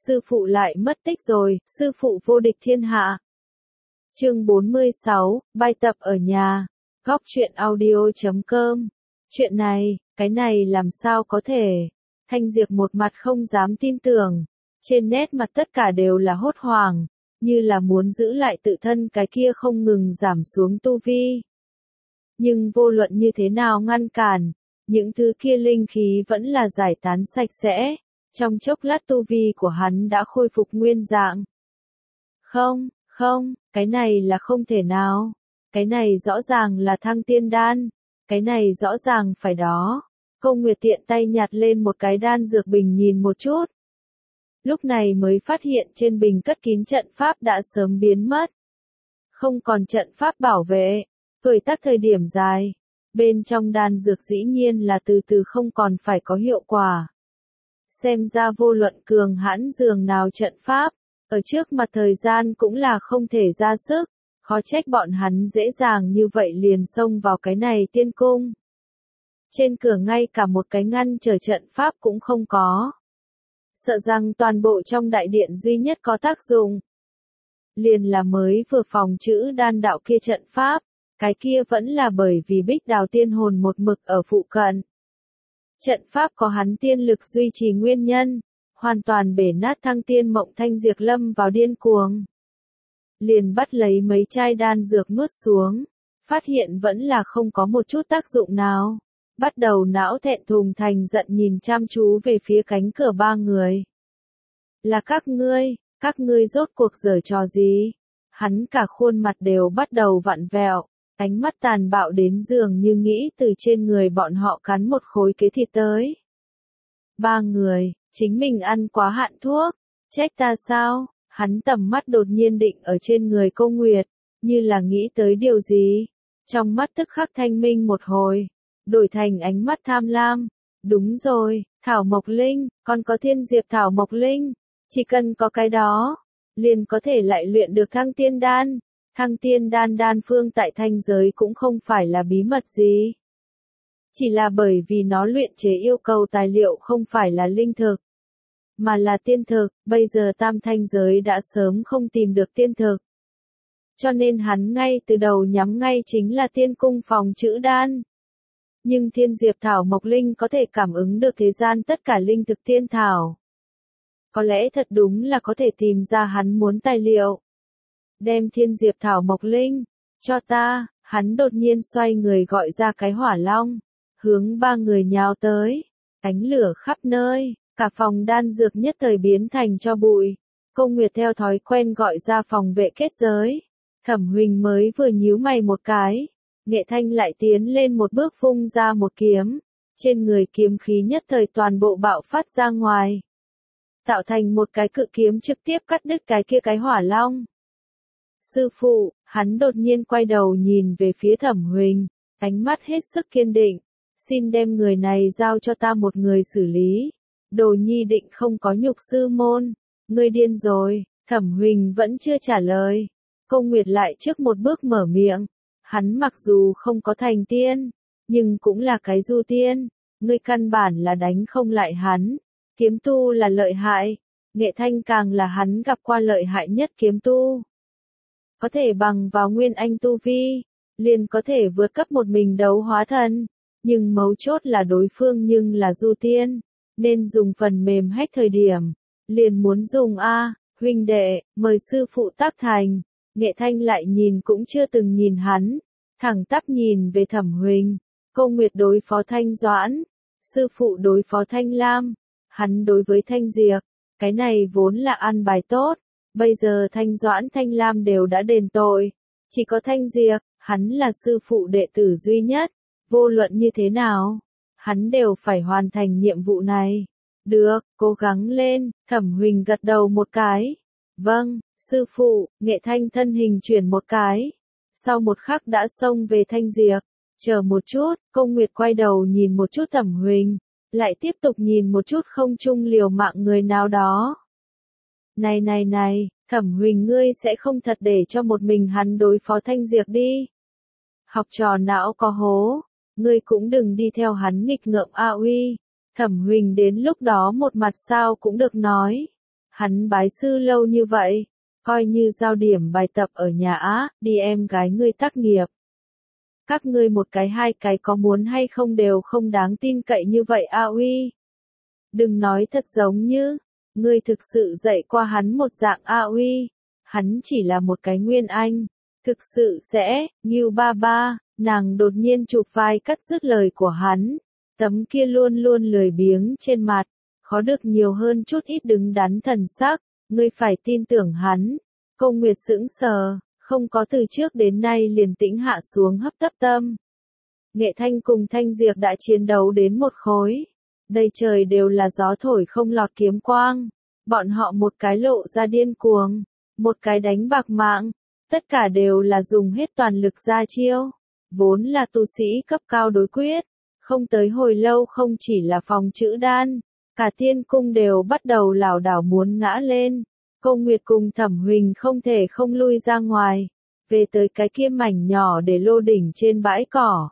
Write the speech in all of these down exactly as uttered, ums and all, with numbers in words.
sư phụ lại mất tích rồi, sư phụ vô địch thiên hạ. Chương bốn mươi sáu, bài tập ở nhà. Góc truyện audio chấm com. Chuyện này, cái này làm sao có thể? Thanh Diệp một mặt không dám tin tưởng, trên nét mặt tất cả đều là hốt hoảng, như là muốn giữ lại tự thân cái kia không ngừng giảm xuống tu vi. Nhưng vô luận như thế nào ngăn cản, những thứ kia linh khí vẫn là giải tán sạch sẽ, trong chốc lát tu vi của hắn đã khôi phục nguyên dạng. Không, không, cái này là không thể nào, cái này rõ ràng là thăng tiên đan, cái này rõ ràng phải đó. Câu Nguyệt tiện tay nhặt lên một cái đan dược bình nhìn một chút. Lúc này mới phát hiện trên bình cất kín trận pháp đã sớm biến mất. Không còn trận pháp bảo vệ, tuổi tác thời điểm dài, bên trong đan dược dĩ nhiên là từ từ không còn phải có hiệu quả. Xem ra vô luận cường hãn dường nào trận pháp, ở trước mặt thời gian cũng là không thể ra sức, khó trách bọn hắn dễ dàng như vậy liền xông vào cái này tiên cung. Trên cửa ngay cả một cái ngăn trở trận pháp cũng không có. Sợ rằng toàn bộ trong đại điện duy nhất có tác dụng. Liền là mới vừa phòng chữ đan đạo kia trận pháp, cái kia vẫn là bởi vì Bích Đào tiên hồn một mực ở phụ cận. Trận pháp có hắn tiên lực duy trì nguyên nhân, hoàn toàn bể nát thăng tiên mộng Thanh Diệp lâm vào điên cuồng. Liền bắt lấy mấy chai đan dược nuốt xuống, phát hiện vẫn là không có một chút tác dụng nào. Bắt đầu não thẹn thùng thành giận nhìn chăm chú về phía cánh cửa ba người. Là các ngươi, các ngươi rốt cuộc giở trò gì? Hắn cả khuôn mặt đều bắt đầu vặn vẹo, ánh mắt tàn bạo đến dường như nghĩ từ trên người bọn họ cắn một khối kế thịt tới. Ba người, chính mình ăn quá hạn thuốc, trách ta sao? Hắn tầm mắt đột nhiên định ở trên người Cô Nguyệt, như là nghĩ tới điều gì. Trong mắt tức khắc thanh minh một hồi, đổi thành ánh mắt tham lam. Đúng rồi, Thảo Mộc Linh, còn có Thiên Diệp Thảo Mộc Linh, chỉ cần có cái đó, liền có thể lại luyện được thăng tiên đan. Thăng tiên đan đan phương tại thanh giới cũng không phải là bí mật gì. Chỉ là bởi vì nó luyện chế yêu cầu tài liệu không phải là linh thực, mà là tiên thực, bây giờ tam thanh giới đã sớm không tìm được tiên thực. Cho nên hắn ngay từ đầu nhắm ngay chính là tiên cung phòng chữ đan. Nhưng Thiên Diệp Thảo Mộc Linh có thể cảm ứng được thế gian tất cả linh thực tiên thảo. Có lẽ thật đúng là có thể tìm ra hắn muốn tài liệu. Đem Thiên Diệp Thảo Mộc Linh, cho ta, hắn đột nhiên xoay người gọi ra cái hỏa long, hướng ba người nhào tới, ánh lửa khắp nơi, cả phòng đan dược nhất thời biến thành tro bụi. Cô Nguyệt theo thói quen gọi ra phòng vệ kết giới. Thẩm Huỳnh mới vừa nhíu mày một cái, Nghệ Thanh lại tiến lên một bước phung ra một kiếm, trên người kiếm khí nhất thời toàn bộ bạo phát ra ngoài, tạo thành một cái cự kiếm trực tiếp cắt đứt cái kia cái hỏa long. Sư phụ, hắn đột nhiên quay đầu nhìn về phía Thẩm Huỳnh, ánh mắt hết sức kiên định, xin đem người này giao cho ta một người xử lý. Đồ nhi định không có nhục sư môn. Ngươi điên rồi. Thẩm Huỳnh vẫn chưa trả lời. Cô Nguyệt lại trước một bước mở miệng. Hắn mặc dù không có thành tiên, nhưng cũng là cái du tiên. Ngươi căn bản là đánh không lại hắn. Kiếm tu là lợi hại. Nghệ Thanh càng là hắn gặp qua lợi hại nhất kiếm tu. Có thể bằng vào nguyên anh tu vi, liền có thể vượt cấp một mình đấu hóa thần. Nhưng mấu chốt là đối phương nhưng là du tiên. Nên dùng phần mềm hack thời điểm, liền muốn dùng a, huynh đệ, mời sư phụ tác thành. Nghệ Thanh lại nhìn cũng chưa từng nhìn hắn, thẳng tắp nhìn về Thẩm Huỳnh. Cô Nguyệt đối phó Thanh Doãn, sư phụ đối phó Thanh Lam, hắn đối với Thanh Diệp, cái này vốn là ăn bài tốt, bây giờ Thanh Doãn Thanh Lam đều đã đền tội, chỉ có Thanh Diệp, hắn là sư phụ đệ tử duy nhất, vô luận như thế nào, hắn đều phải hoàn thành nhiệm vụ này. Được, cố gắng lên. Thẩm Huỳnh gật đầu một cái. Vâng, sư phụ. Nghệ Thanh thân hình chuyển một cái, sau một khắc đã xông về Thanh Diệp. Chờ một chút. Cô Nguyệt quay đầu nhìn một chút Thẩm Huỳnh, lại tiếp tục nhìn một chút không chung liều mạng người nào đó. Này này này, Thẩm Huỳnh ngươi sẽ không thật để cho một mình hắn đối phó Thanh Diệp đi. Học trò não có hố, ngươi cũng đừng đi theo hắn nghịch ngợm a uy. Thẩm Huỳnh đến lúc đó một mặt sao cũng được nói. Hắn bái sư lâu như vậy, coi như giao điểm bài tập ở nhà á, đi em gái ngươi tác nghiệp. Các ngươi một cái hai cái có muốn hay không đều không đáng tin cậy như vậy a uy. Đừng nói thật giống như, ngươi thực sự dạy qua hắn một dạng a uy. Hắn chỉ là một cái nguyên anh, thực sự sẽ, Ngưu ba ba, nàng đột nhiên chụp vai cắt dứt lời của hắn. Tấm kia luôn luôn lười biếng trên mặt, khó được nhiều hơn chút ít đứng đắn thần sắc, ngươi phải tin tưởng hắn. Cô Nguyệt sững sờ, không có từ trước đến nay liền tĩnh hạ xuống hấp tấp tâm. Nghệ Thanh cùng Thanh Diệp đã chiến đấu đến một khối. Đây trời đều là gió thổi không lọt kiếm quang. Bọn họ một cái lộ ra điên cuồng, một cái đánh bạc mạng. Tất cả đều là dùng hết toàn lực ra chiêu. Vốn là tu sĩ cấp cao đối quyết. Không tới hồi lâu không chỉ là phòng chữ đan. Cả tiên cung đều bắt đầu lảo đảo muốn ngã lên. Cô Nguyệt cùng Thẩm Huỳnh không thể không lui ra ngoài. Về tới cái kia mảnh nhỏ để lô đỉnh trên bãi cỏ.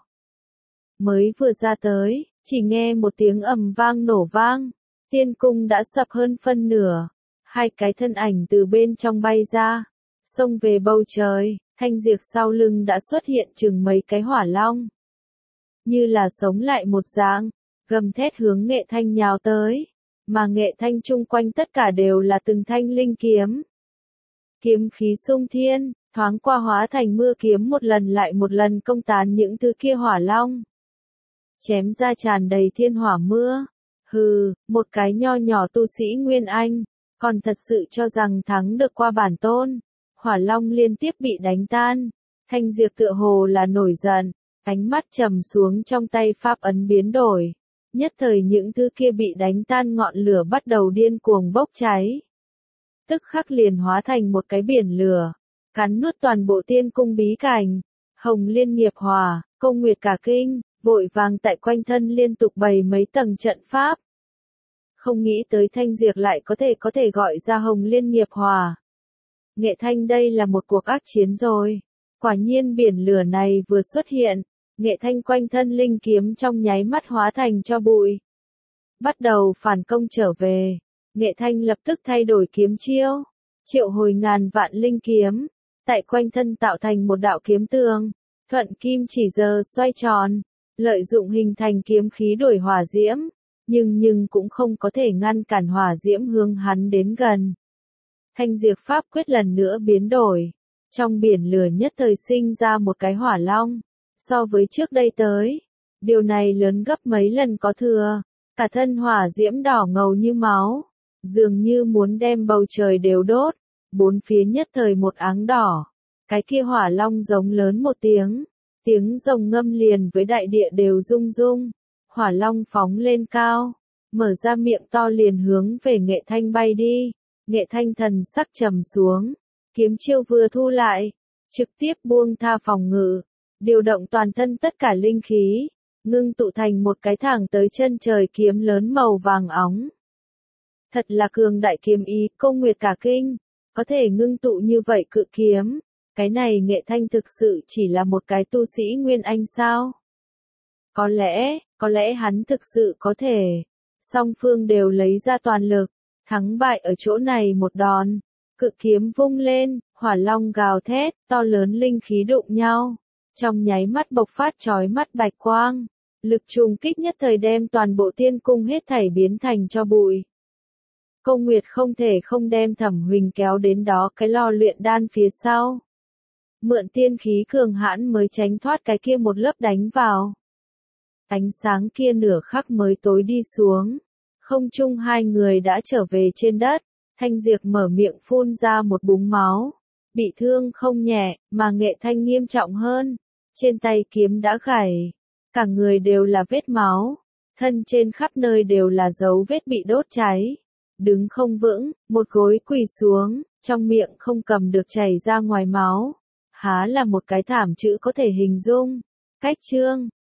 Mới vừa ra tới, chỉ nghe một tiếng ầm vang nổ vang. Tiên cung đã sập hơn phân nửa. Hai cái thân ảnh từ bên trong bay ra. Xông về bầu trời, Thanh Diệp sau lưng đã xuất hiện chừng mấy cái hỏa long. Như là sống lại một dạng, gầm thét hướng Nghệ Thanh nhào tới. Mà Nghệ Thanh chung quanh tất cả đều là từng thanh linh kiếm. Kiếm khí xung thiên, thoáng qua hóa thành mưa kiếm một lần lại một lần công tán những thứ kia hỏa long. Chém ra tràn đầy thiên hỏa mưa. Hừ, một cái nho nhỏ tu sĩ Nguyên Anh, còn thật sự cho rằng thắng được qua bản tôn. Hỏa long liên tiếp bị đánh tan. Thanh Diệp tựa hồ là nổi giận, ánh mắt trầm xuống trong tay pháp ấn biến đổi. Nhất thời những thứ kia bị đánh tan ngọn lửa bắt đầu điên cuồng bốc cháy. Tức khắc liền hóa thành một cái biển lửa, cắn nuốt toàn bộ tiên cung bí cảnh. Hồng Liên nghiệp hỏa, Cô Nguyệt cả kinh, vội vàng tại quanh thân liên tục bày mấy tầng trận pháp. Không nghĩ tới Thanh Diệp lại có thể có thể gọi ra Hồng Liên nghiệp hỏa. Nghệ Thanh đây là một cuộc ác chiến rồi. Quả nhiên biển lửa này vừa xuất hiện, Nghệ Thanh quanh thân linh kiếm trong nháy mắt hóa thành cho bụi. Bắt đầu phản công trở về. Nghệ Thanh lập tức thay đổi kiếm chiêu. Triệu hồi ngàn vạn linh kiếm. Tại quanh thân tạo thành một đạo kiếm tường. Thuận kim chỉ giờ xoay tròn. Lợi dụng hình thành kiếm khí đuổi hỏa diễm. Nhưng nhưng cũng không có thể ngăn cản hỏa diễm hướng hắn đến gần. Thanh Diệp pháp quyết lần nữa biến đổi. Trong biển lửa nhất thời sinh ra một cái hỏa long. So với trước đây tới, điều này lớn gấp mấy lần có thừa. Cả thân hỏa diễm đỏ ngầu như máu. Dường như muốn đem bầu trời đều đốt. Bốn phía nhất thời một áng đỏ. Cái kia hỏa long giống lớn một tiếng. Tiếng rồng ngâm liền với đại địa đều rung rung. Hỏa long phóng lên cao. Mở ra miệng to liền hướng về Nghệ Thanh bay đi. Nghệ Thanh thần sắc trầm xuống. Kiếm chiêu vừa thu lại. Trực tiếp buông tha phòng ngự. Điều động toàn thân tất cả linh khí. Ngưng tụ thành một cái thẳng tới chân trời kiếm lớn màu vàng óng. Thật là cường đại kiếm ý, Cô Nguyệt cả kinh. Có thể ngưng tụ như vậy cự kiếm. Cái này Nghệ Thanh thực sự chỉ là một cái tu sĩ Nguyên Anh sao? Có lẽ, có lẽ hắn thực sự có thể. Song phương đều lấy ra toàn lực. Thắng bại ở chỗ này một đòn. Cự kiếm vung lên, hỏa long gào thét, to lớn linh khí đụng nhau. Trong nháy mắt bộc phát chói mắt bạch quang. Lực trùng kích nhất thời đem toàn bộ tiên cung hết thảy biến thành cho bụi. Cô Nguyệt không thể không đem Thẩm Huỳnh kéo đến đó cái lò luyện đan phía sau. Mượn tiên khí cường hãn mới tránh thoát cái kia một lớp đánh vào. Ánh sáng kia nửa khắc mới tối đi xuống. Không chung hai người đã trở về trên đất. Thanh Diệp mở miệng phun ra một búng máu. Bị thương không nhẹ, mà Nghệ Thanh nghiêm trọng hơn. Trên tay kiếm đã gãy. Cả người đều là vết máu. Thân trên khắp nơi đều là dấu vết bị đốt cháy. Đứng không vững, một gối quỳ xuống, trong miệng không cầm được chảy ra ngoài máu. Há là một cái thảm chữ có thể hình dung. Cách chương